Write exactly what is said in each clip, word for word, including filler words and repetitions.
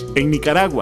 en Nicaragua.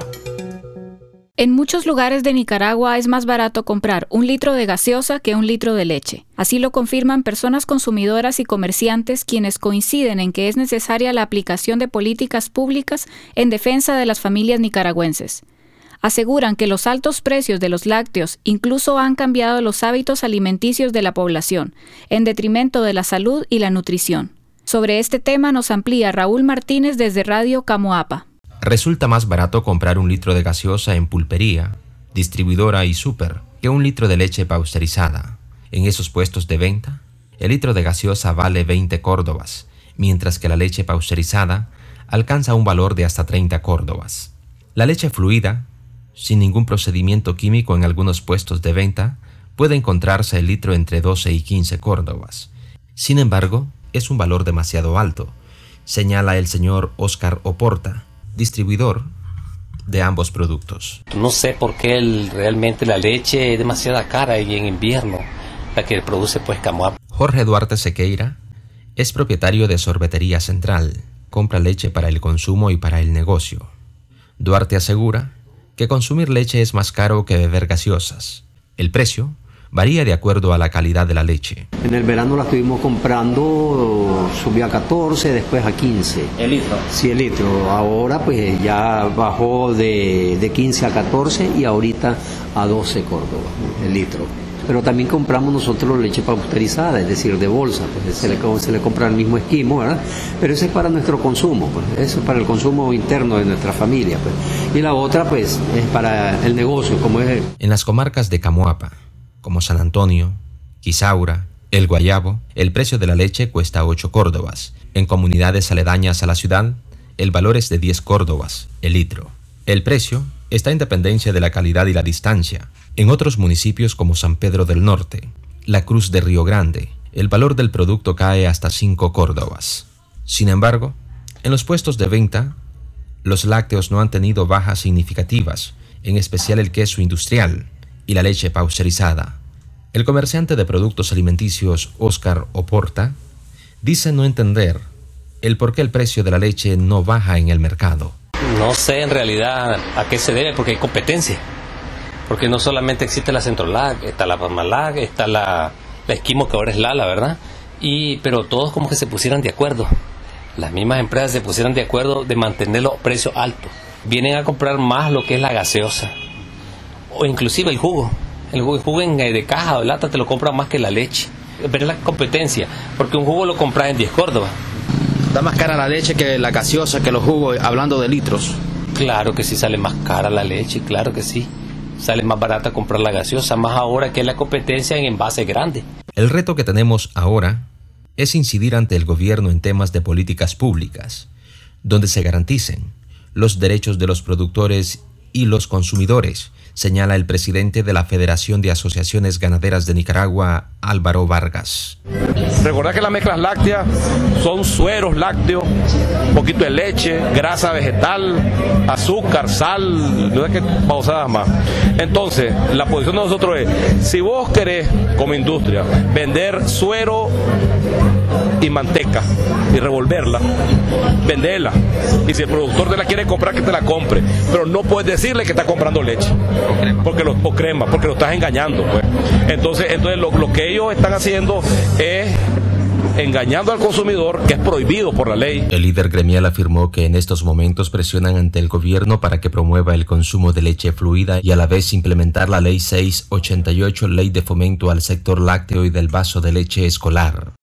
En muchos lugares de Nicaragua es más barato comprar un litro de gaseosa que un litro de leche. Así lo confirman personas consumidoras y comerciantes quienes coinciden en que es necesaria la aplicación de políticas públicas en defensa de las familias nicaragüenses. Aseguran que los altos precios de los lácteos incluso han cambiado los hábitos alimenticios de la población, en detrimento de la salud y la nutrición. Sobre este tema nos amplía Raúl Martínez desde Radio Camoapa. Resulta más barato comprar un litro de gaseosa en pulpería, distribuidora y súper que un litro de leche pasteurizada. En esos puestos de venta, el litro de gaseosa vale veinte córdobas, mientras que la leche pasteurizada alcanza un valor de hasta treinta córdobas. La leche fluida, sin ningún procedimiento químico en algunos puestos de venta, puede encontrarse el litro entre doce y quince córdobas. Sin embargo, es un valor demasiado alto, señala el señor Óscar Oporta, distribuidor de ambos productos. No sé por qué el, realmente la leche es demasiado cara y en invierno la que produce pues Camoapa. Jorge Duarte Sequeira es propietario de Sorbetería Central, compra leche para el consumo y para el negocio. Duarte asegura que consumir leche es más caro que beber gaseosas. El precio varía de acuerdo a la calidad de la leche. En el verano la estuvimos comprando, subió a catorce, después a quince. ¿El litro? Sí, el litro. Ahora pues ya bajó de, de quince a catorce y ahorita a doce córdobas el litro. Pero también compramos nosotros leche pasteurizada, es decir, de bolsa, pues se le, se le compra el mismo esquimo, ¿verdad? Pero eso es para nuestro consumo, pues eso es para el consumo interno de nuestra familia, pues. Y la otra pues es para el negocio, como es. En las comarcas de Camoapa, como San Antonio, Quisaura, El Guayabo, el precio de la leche cuesta ocho córdobas. En comunidades aledañas a la ciudad, el valor es de diez córdobas el litro. El precio está en dependencia de la calidad y la distancia. En otros municipios como San Pedro del Norte, La Cruz de Río Grande, el valor del producto cae hasta cinco córdobas. Sin embargo, en los puestos de venta, los lácteos no han tenido bajas significativas, en especial el queso industrial y la leche pasteurizada. El comerciante de productos alimenticios Óscar Oporta dice no entender el por qué el precio de la leche no baja en el mercado. No sé en realidad a qué se debe, porque hay competencia. Porque no solamente existe la Centrolac, está la Parmalac, está la, la Esquimo, que ahora es Lala, ¿verdad? Y, pero todos como que se pusieran de acuerdo. Las mismas empresas se pusieran de acuerdo de mantener los precios altos. Vienen a comprar más lo que es la gaseosa. O inclusive el jugo. El jugo, el jugo en, de caja o de lata te lo compran más que la leche. Pero es la competencia, porque un jugo lo compras en diez córdobas. ¿Da más cara la leche que la gaseosa, que los jugos, hablando de litros? Claro que sí, sale más cara la leche, claro que sí. Sale más barata comprar la gaseosa, más ahora que es la competencia en envases grandes. El reto que tenemos ahora es incidir ante el gobierno en temas de políticas públicas, donde se garanticen los derechos de los productores y los consumidores, señala el presidente de la Federación de Asociaciones Ganaderas de Nicaragua, Álvaro Vargas. Recordad que las mezclas lácteas son sueros lácteos, un poquito de leche, grasa vegetal, azúcar, sal, no sé qué pausadas más. Entonces, la posición de nosotros es, si vos querés, como industria, vender suero y manteca y revolverla, venderla. Y si el productor te la quiere comprar, que te la compre. Pero no puedes decirle que está comprando leche. O crema. Porque lo, o crema, porque lo estás engañando, pues. Entonces, entonces lo, lo que ellos están haciendo es engañando al consumidor, que es prohibido por la ley. El líder gremial afirmó que en estos momentos presionan ante el gobierno para que promueva el consumo de leche fluida y a la vez implementar la Ley seiscientos ochenta y ocho, Ley de Fomento al Sector Lácteo y del Vaso de Leche Escolar.